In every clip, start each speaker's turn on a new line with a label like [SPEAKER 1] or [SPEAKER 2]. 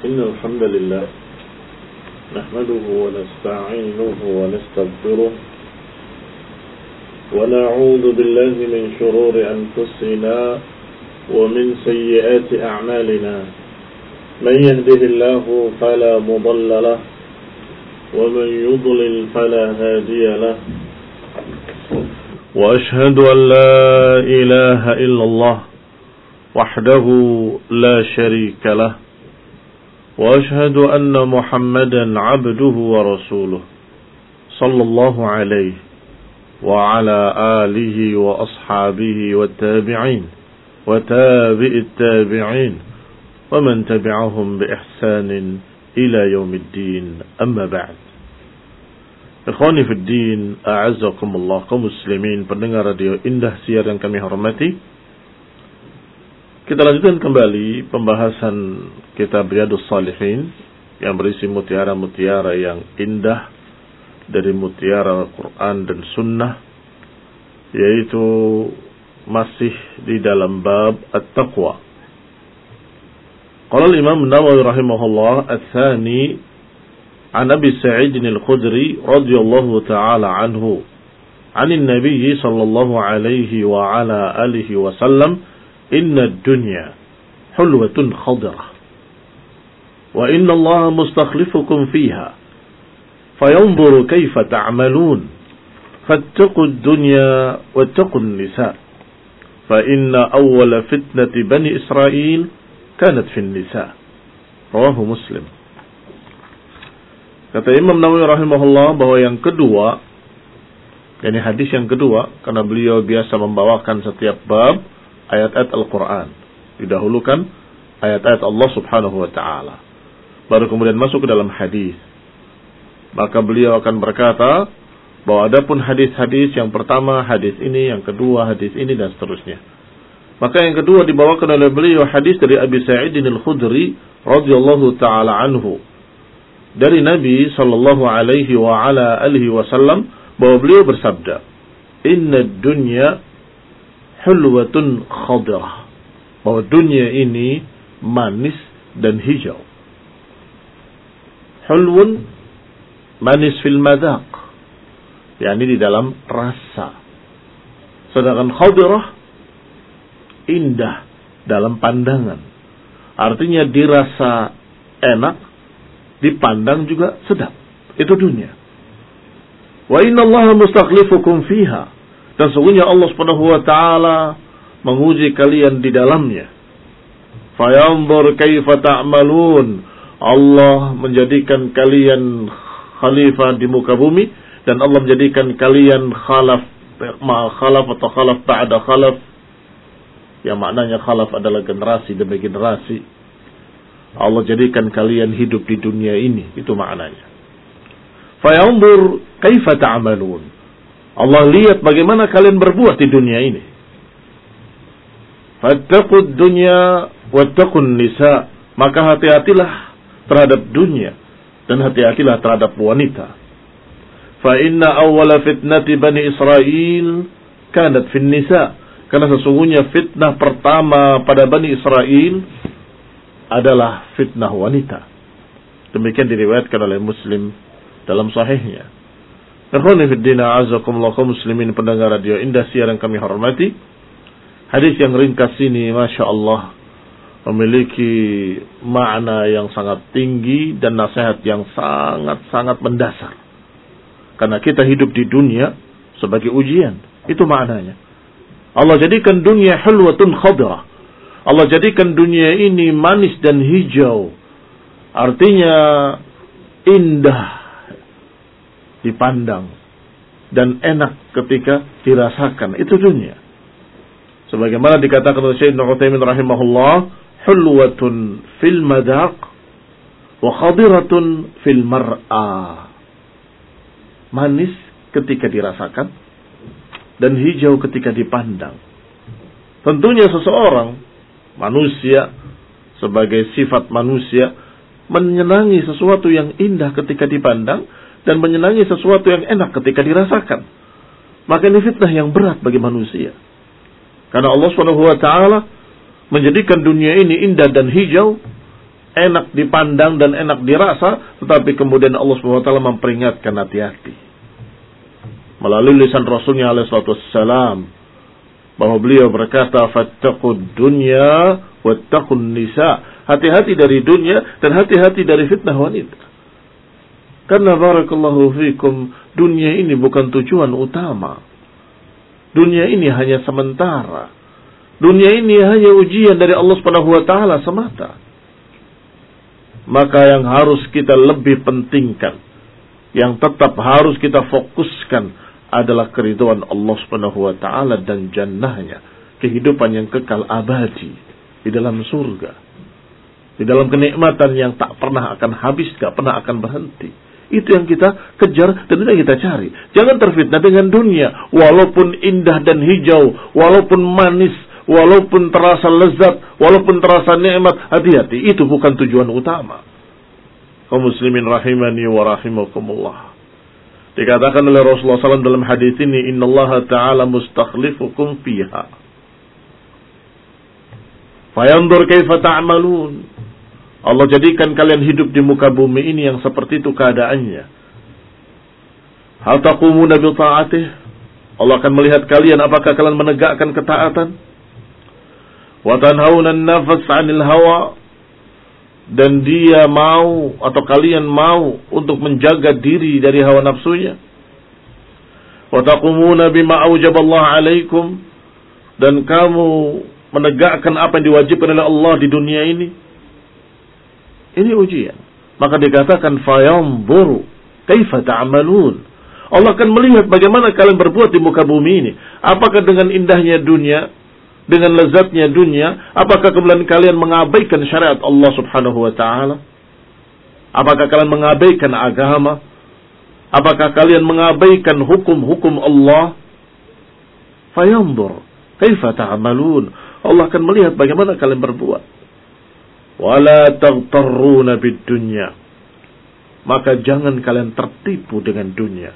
[SPEAKER 1] إن الحمد لله نحمده ونستعينه ونستغفره ونعوذ بالله من شرور أنفسنا ومن سيئات أعمالنا من يهده الله فلا مضل له ومن يضلل فلا هادي له وأشهد أن لا إله إلا الله وحده لا شريك له وأشهد أن محمدا عبده ورسوله صلى الله عليه وعلى آله وأصحابه والتابعين وتابع التابعين ومن تبعهم بإحسان إلى يوم الدين أما بعد. Ikhwani fi din, a'azzakumullah, kaum muslimin pendengar radio Indah Siar yang kami hormati. Kita lanjutkan kembali pembahasan kitab Riyadhus Shalihin yang berisi mutiara-mutiara yang indah dari mutiara Al-Quran dan Sunnah, yaitu masih di dalam bab At-Taqwa. Qala al-Imam Nawawi rahimahullah ats-tsani an Abi Sa'id al-Khudri radhiyallahu ta'ala anhu 'anil Nabi sallallahu alaihi wa ala alihi wa sallam inna ad-dunya hulwatun khadirah wa inna Allah mustakhlifukum fiha fayanzuru kayfa ta'malun fattaqu ad-dunya wattaqu an-nisa fa inna awwala fitnati bani Israil kanat fi an-nisa. Rawahu Muslim. Kata Imam Nawawi rahimahullah bahwa yang kedua, yakni hadis yang kedua, karena beliau biasa membawakan setiap bab ayat-ayat Al-Quran, didahulukan ayat-ayat Allah subhanahu wa ta'ala, baru kemudian masuk ke dalam hadis. Maka beliau akan berkata bahwa adapun hadis-hadis, yang pertama hadis ini, yang kedua hadis ini, dan seterusnya. Maka yang kedua dibawakan oleh beliau hadis dari Abi Sa'id al-Khudri radhiyallahu ta'ala anhu, dari Nabi sallallahu alaihi wa ala alihi wasallam, bahwa beliau bersabda, inna dunya hulwatun khadirah, bahwa dunia ini manis dan hijau. Hulwun manis fil madaq, yakni di dalam rasa. Sedangkan khadirah indah dalam pandangan. Artinya dirasa enak, dipandang juga sedap. Itu dunia. Wa inna Allah mustakhlifukum fiha, dan sesungguhnya Allah Subhanahu wa taala menguji kalian di dalamnya. Fayanzur kaifa ta'malun, Allah menjadikan kalian khalifah di muka bumi, dan Allah menjadikan kalian khalaf atau khalaf ba'da khalaf, yang maknanya khalaf adalah generasi demi generasi. Allah jadikan kalian hidup di dunia ini, itu maknanya. Fayanzur kaifa ta'malun, Allah lihat bagaimana kalian berbuat di dunia ini. Fattaqud dunya wattaqun nisa, maka hati-hatilah terhadap dunia dan hati-hatilah terhadap wanita. Fa inna awwala fitnati bani Israil kanat fin nisa, karena sesungguhnya fitnah pertama pada Bani Israel adalah fitnah wanita. Demikian diriwayatkan oleh Muslim dalam sahihnya. Ikhwani fi din, a'azzakumullah, kaum muslimin pendengar radio Indah Siar yang kami hormati. Hadis yang ringkas ini, Masya Allah, memiliki makna yang sangat tinggi dan nasihat yang sangat-sangat mendasar. Karena kita hidup di dunia sebagai ujian. Itu maknanya. Allah jadikan dunia hulwatun khadirah, Allah jadikan dunia ini manis dan hijau. Artinya indah dipandang dan enak ketika dirasakan. Itu dunia. Sebagaimana dikatakan oleh Syekh Ibnu Utsaimin rahimahullah, hulwatun fil madaq wa khadiratun fil mar'a. Manis ketika dirasakan dan hijau ketika dipandang. Tentunya seseorang, manusia, sebagai sifat manusia, menyenangi sesuatu yang indah ketika dipandang dan menyenangi sesuatu yang enak ketika dirasakan. Maka ini fitnah yang berat bagi manusia. Karena Allah Subhanahu wa taala menjadikan dunia ini indah dan hijau enak dipandang dan enak dirasa, tetapi kemudian Allah SWT memperingatkan hati-hati. Melalui lisan Rasulnya alaihissalam, bahwa beliau berkata, fattaqud dunya wattaqun nisa. Hati-hati dari dunia dan hati-hati dari fitnah wanita. Karena barakallahu fikum, dunia ini bukan tujuan utama. Dunia ini hanya sementara. Dunia ini hanya ujian dari Allah Subhanahu wa taala semata. Maka yang harus kita lebih pentingkan, yang tetap harus kita fokuskan adalah keridhaan Allah Subhanahu wa taala dan jannahnya, kehidupan yang kekal abadi di dalam surga, di dalam kenikmatan yang tak pernah akan habis, tak pernah akan berhenti. Itu yang kita kejar dan itu yang kita cari. Jangan terfitnah dengan dunia, walaupun indah dan hijau, walaupun manis, walaupun terasa lezat, walaupun terasa nikmat, hati-hati, itu bukan tujuan utama. Kaum muslimin rahimani wa rahimakumullah. Dikatakan oleh Rasulullah SAW dalam hadis ini, innallaha ta'ala mustakhlifukum fiha fayanzur kaifa ta'malun. Allah jadikan kalian hidup di muka bumi ini yang seperti itu keadaannya. Hal taqumuna bi ta'atih. Allah akan melihat kalian apakah kalian menegakkan ketaatan. Wa tanhauna an-nafs 'anil hawa. Dan dia mau atau kalian mau untuk menjaga diri dari hawa nafsunya. Wa taqumuna bima aujaballahu 'alaikum. Dan kamu menegakkan apa yang diwajibkan oleh Allah di dunia ini. Ini ujian. Maka dikatakan fayanzuru kaifa ta'malun. Allah akan melihat bagaimana kalian berbuat di muka bumi ini. Apakah dengan indahnya dunia, dengan lezatnya dunia, apakah kemudian kalian mengabaikan syariat Allah Subhanahu wa taala? Apakah kalian mengabaikan agama? Apakah kalian mengabaikan hukum-hukum Allah? Fayanzur kaifa ta'malun. Allah akan melihat bagaimana kalian berbuat. Wala taghtarruna bid-dunya. Maka jangan kalian tertipu dengan dunia.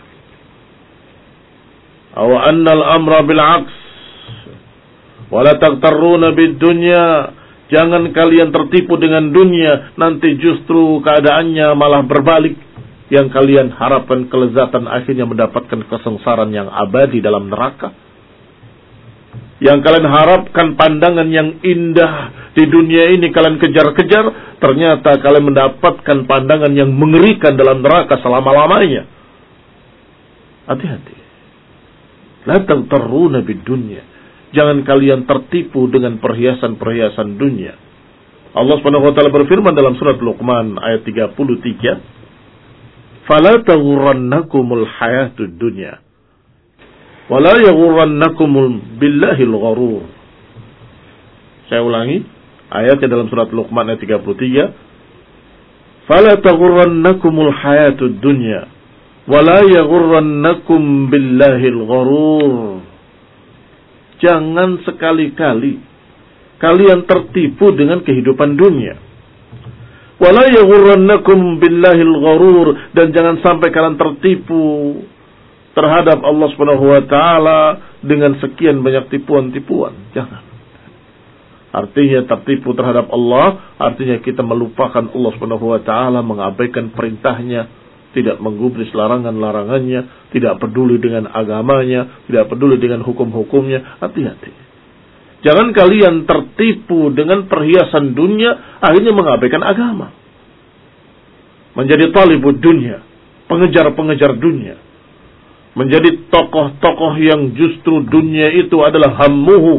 [SPEAKER 1] Aw annal amra bil 'aks. Wala taghtarruna bid-dunya. Jangan kalian tertipu dengan dunia, nanti justru keadaannya malah berbalik. Yang kalian harapkan kelezatan akhirnya mendapatkan kesengsaraan yang abadi dalam neraka. Yang kalian harapkan pandangan yang indah di dunia ini kalian kejar-kejar, ternyata kalian mendapatkan pandangan yang mengerikan dalam neraka selama-lamanya. Hati-hati. La taghtarruna bid-dunya. Jangan kalian tertipu dengan perhiasan-perhiasan dunia. Allah Subhanahu wa taala berfirman dalam surat Luqman ayat 33, "Fala taghurrannakumul hayatud dunya. Wala yaghurrannakum billahil gharur." Saya ulangi ayatnya dalam surat Luqman ayat 33. Fala taghurrannakumul hayatud dunya wala yaghurrannakum billahil gharur. Jangan sekali-kali kalian tertipu dengan kehidupan dunia. Wala yaghurrannakum billahil gharur, dan jangan sampai kalian tertipu terhadap Allah Subhanahu wa taala dengan sekian banyak tipuan-tipuan. Jangan. Artinya tertipu terhadap Allah, artinya kita melupakan Allah Subhanahu wa taala, mengabaikan perintahnya, tidak menggubris larangan-larangannya, tidak peduli dengan agamanya, tidak peduli dengan hukum-hukumnya. Hati-hati. Jangan kalian tertipu dengan perhiasan dunia, akhirnya mengabaikan agama. Menjadi talibud dunia, pengejar-pengejar dunia. Menjadi tokoh-tokoh yang justru dunia itu adalah hammuhu.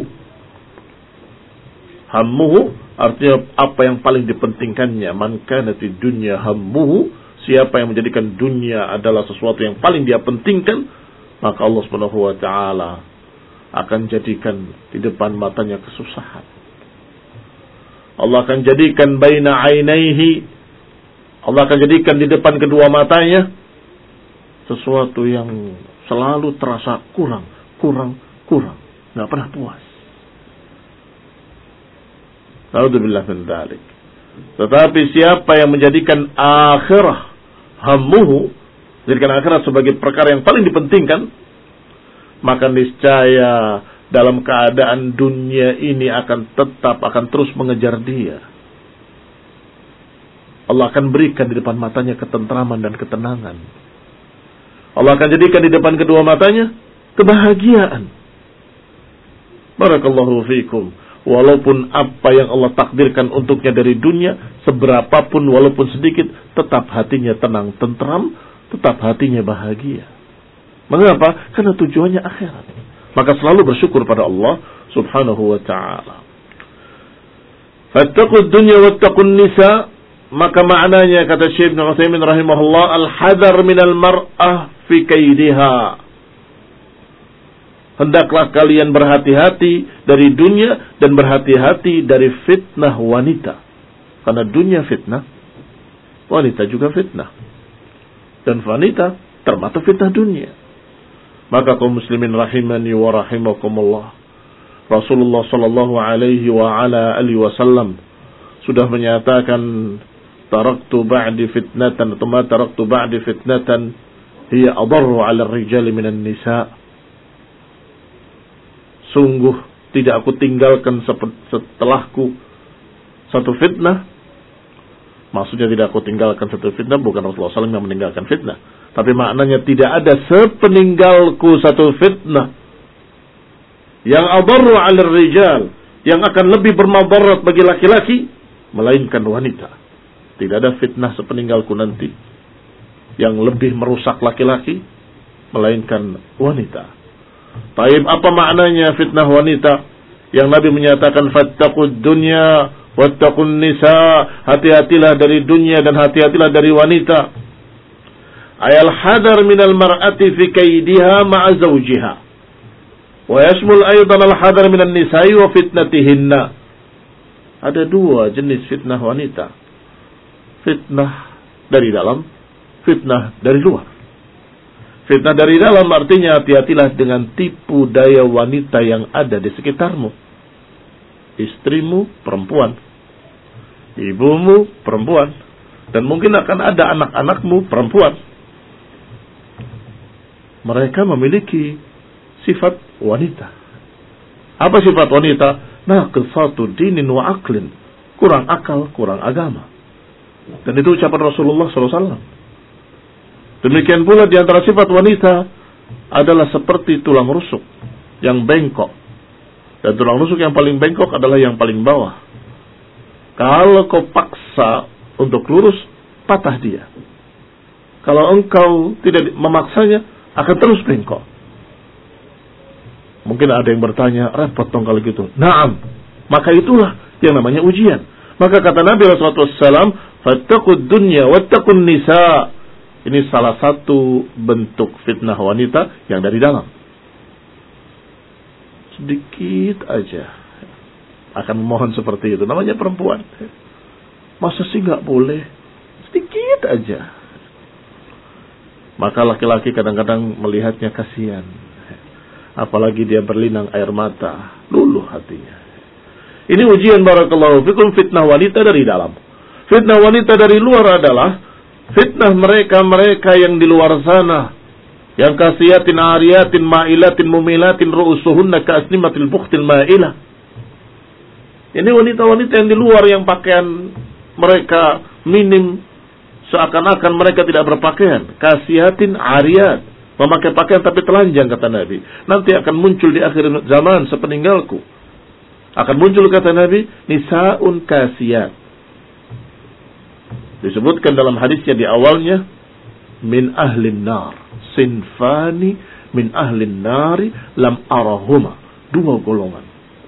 [SPEAKER 1] Hammuhu artinya apa yang paling dipentingkannya. Man kanatid dunya hammuhu, siapa yang menjadikan dunia adalah sesuatu yang paling dia pentingkan, maka Allah Subhanahu wa taala akan jadikan di depan matanya kesusahan. Allah akan jadikan baina ainaihi, Allah akan jadikan di depan kedua matanya sesuatu yang selalu terasa kurang, nggak pernah puas. Naudzubillah min dzalik. Tetapi siapa yang menjadikan akhirah hammuhu, jadikan akhirat sebagai perkara yang paling dipentingkan, maka niscaya dalam keadaan dunia ini akan terus mengejar dia. Allah akan berikan di depan matanya ketentraman dan ketenangan. Allah akan jadikan di depan kedua matanya kebahagiaan. Barakallahu fiikum. Walaupun apa yang Allah takdirkan untuknya dari dunia, seberapapun walaupun sedikit, tetap hatinya tenang, tentram, tetap hatinya bahagia. Mengapa? Karena tujuannya akhirat. Maka selalu bersyukur pada Allah subhanahu wa ta'ala. Fattaqud dunya wattaqun nisa. Maka maknanya, kata Syekh Ibn Utsaimin rahimahullah, al-hadar minal mar'ah fi kaidiha. Hendaklah kalian berhati-hati dari dunia dan berhati-hati dari fitnah wanita. Karena dunia fitnah, wanita juga fitnah. Dan wanita termasuk fitnah dunia. Maka kaum muslimin rahimani wa rahimakumullah, Rasulullah sallallahu alaihi wa ala alihi wasallam sudah menyatakan, taraktu ba'di fitnatan atau ma taraktu ba'di fitnatan hiya adarru 'ala ar-rijali minan nisa'. Sungguh tidak aku tinggalkan setelahku satu fitnah. Maksudnya tidak aku tinggalkan satu fitnah, bukan Rasulullah SAW yang meninggalkan fitnah. Tapi maknanya tidak ada sepeninggalku satu fitnah yang adarru 'ala rijal, yang akan lebih bermadarat bagi laki-laki, melainkan wanita. Tidak ada fitnah sepeninggalku nanti yang lebih merusak laki-laki, melainkan wanita. Taib, apa maknanya fitnah wanita yang Nabi menyatakan fattaqud dunya wattaqun nisa, hati-hatilah dari dunia dan hati-hatilah dari wanita. Ayal hadar minal mar'ati fi kaidiha ma'a zawjiha wa yashmul aydan al hadar minan nisa'i wa fitnatihinna. Ada dua jenis fitnah wanita. Fitnah dari dalam, fitnah dari luar. Fitnah dari dalam artinya hati-hatilah dengan tipu daya wanita yang ada di sekitarmu. Istrimu perempuan, ibumu perempuan, dan mungkin akan ada anak-anakmu perempuan. Mereka memiliki sifat wanita. Apa sifat wanita? Naqisatu dinin wa aqlin. Kurang akal, kurang agama. Dan itu ucapan Rasulullah SAW. Demikian pula di antara sifat wanita adalah seperti tulang rusuk yang bengkok. Dan tulang rusuk yang paling bengkok adalah yang paling bawah. Kalau kau paksa untuk lurus, patah dia. Kalau engkau tidak memaksanya, akan terus bengkok. Mungkin ada yang bertanya, repot dong kalau gitu. Naam, maka itulah yang namanya ujian. Maka kata Nabi SAW, fattaqud dunya wattaqun nisa. Ini salah satu bentuk fitnah wanita yang dari dalam. Sedikit aja akan memohon seperti itu. Namanya perempuan. Masa sih nggak boleh? Sedikit aja. Maka laki-laki kadang-kadang melihatnya kasihan. Apalagi dia berlinang air mata. Luluh hatinya. Ini ujian barakallahu fikum, fitnah wanita dari dalam. Fitnah wanita dari luar adalah fitnah mereka yang di luar sana, yang kasiyatin ariyatin ma'ilatin mumilatin ru'usuhunna ka'asnimatil bukhtil ma'ilah. Ini wanita-wanita yang di luar, yang pakaian mereka minim, seakan-akan mereka tidak berpakaian. Kasiyatin ariyat, memakai pakaian tapi telanjang, kata Nabi. Nanti akan muncul di akhir zaman sepeninggalku. Akan muncul, kata Nabi, nisaun kasiyat. Disebutkan dalam hadisnya di awalnya, min ahlin nar, sinfani min ahlin nari lam arahuma. Dua golongan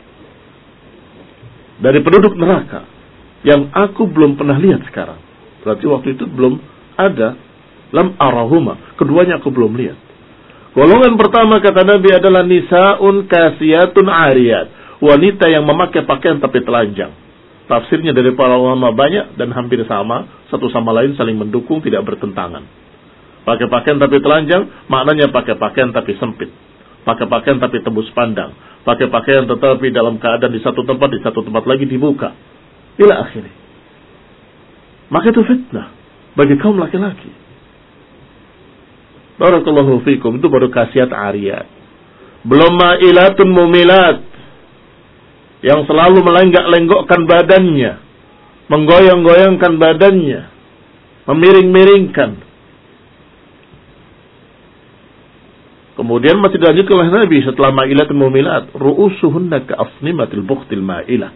[SPEAKER 1] dari penduduk neraka yang aku belum pernah lihat sekarang. Berarti waktu itu belum ada. Lam arahuma, keduanya aku belum lihat. Golongan pertama, kata Nabi, adalah nisaun kasiyatun ariyat, wanita yang memakai pakaian tapi telanjang. Tafsirnya dari para ulama banyak dan hampir sama, satu sama lain saling mendukung, tidak bertentangan. Pakai pakaian tapi telanjang, maknanya pakai pakaian tapi sempit. Pakai pakaian tapi tembus pandang. Pakai pakaian tetapi dalam keadaan di satu tempat lagi dibuka. Ila akhirnya. Maka itu fitnah bagi kaum laki-laki. Barakallahu fikum, itu baru kasiat ariyat. Belum ma'ilatun mumilat, yang selalu melenggak-lenggokkan badannya. menggoyang-goyangkan badannya, memiring-miringkan. Kemudian masih dilanjutkan oleh Nabi setelah ma'ilatun mumilat, ru'usuhunna ka'asnimatil bukhtil ma'ilah.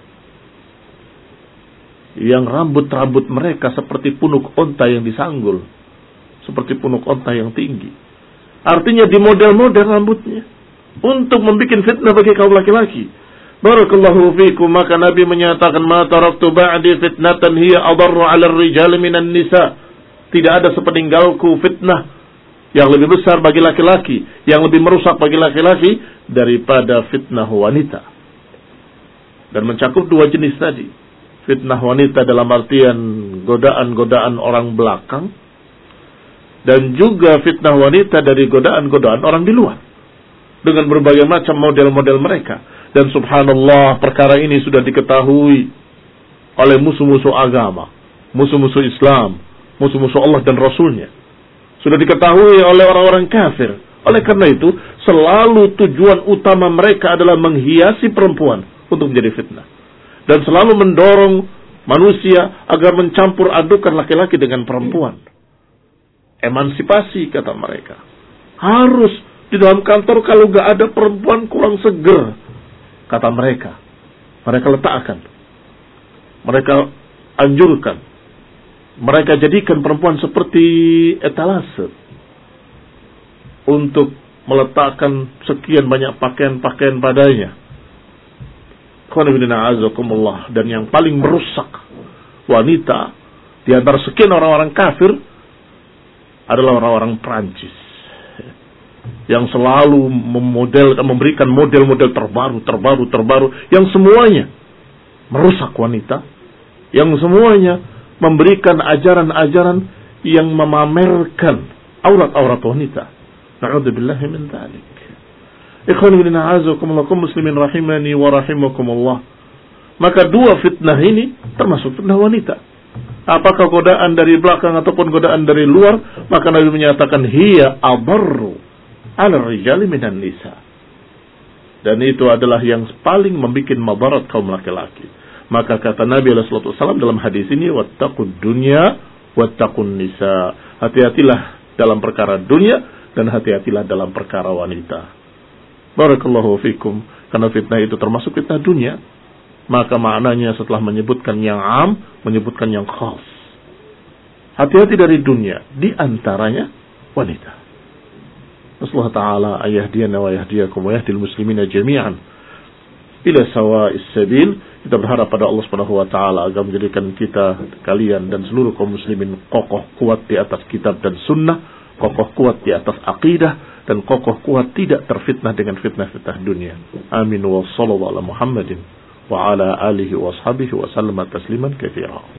[SPEAKER 1] Yang rambut-rambut mereka seperti punuk onta yang disanggul, seperti punuk onta yang tinggi. Artinya di model-model rambutnya untuk membuat fitnah bagi kaum laki-laki. Barakallahu fikum, maka Nabi menyatakan, ma taraktu ba'di fitnatan hiya adarru 'ala ar-rijali minan nisa. Tidak ada sepeninggalku fitnah yang lebih besar bagi laki-laki, yang lebih merusak bagi laki-laki daripada fitnah wanita. Dan mencakup dua jenis tadi. Fitnah wanita dalam artian godaan-godaan orang belakang, dan juga fitnah wanita dari godaan-godaan orang di luar, dengan berbagai macam model-model mereka. Dan subhanallah, perkara ini sudah diketahui oleh musuh-musuh agama, musuh-musuh Islam, musuh-musuh Allah dan Rasulnya. Sudah diketahui oleh orang-orang kafir. Oleh karena itu, selalu tujuan utama mereka adalah menghiasi perempuan untuk menjadi fitnah. Dan selalu mendorong manusia agar mencampur adukan laki-laki dengan perempuan. Emansipasi, kata mereka. Harus di dalam kantor kalau gak ada perempuan kurang seger, kata mereka. Mereka letakkan, mereka anjurkan, mereka jadikan perempuan seperti etalase untuk meletakkan sekian banyak pakaian-pakaian padanya. Dan yang paling merusak wanita di antara sekian orang-orang kafir adalah orang-orang Prancis yang selalu memberikan model-model terbaru yang semuanya merusak wanita, yang semuanya memberikan ajaran-ajaran yang memamerkan aurat-aurat wanita. Na'udzubillahi min dzalik. Ikhwani kaum muslimin rahimani wa rahimakumullah. Maka dua fitnah ini termasuk fitnah wanita. Apakah godaan dari belakang ataupun godaan dari luar, maka Nabi menyatakan hiya adarru 'ala rijali minan nisa. Dan itu adalah yang paling membuat madarat kaum laki-laki. Maka kata Nabi sallallahu alaihi wasallam dalam hadis ini, wattaqud dunya wattaqun nisa. Hati-hatilah dalam perkara dunia dan hati-hatilah dalam perkara wanita. Barakallahu fikum. Karena fitnah itu termasuk fitnah dunia, maka maknanya setelah menyebutkan yang am, menyebutkan yang khas. Hati-hati dari dunia, di antaranya wanita. Nasallahu ta'ala ayahdiyana wa yahdiyakum wa yahdil muslimina jami'an ila sawa'is sabil. Kita berharap pada Allah Subhanahu wa taala agar menjadikan kita, kalian dan seluruh kaum muslimin kokoh kuat di atas kitab dan sunnah, kokoh kuat di atas akidah, dan kokoh kuat tidak terfitnah dengan fitnah-fitnah dunia. Amin wa sallallahu ala Muhammadin wa ala alihi wa ashabihi wa sallama tasliman katsira.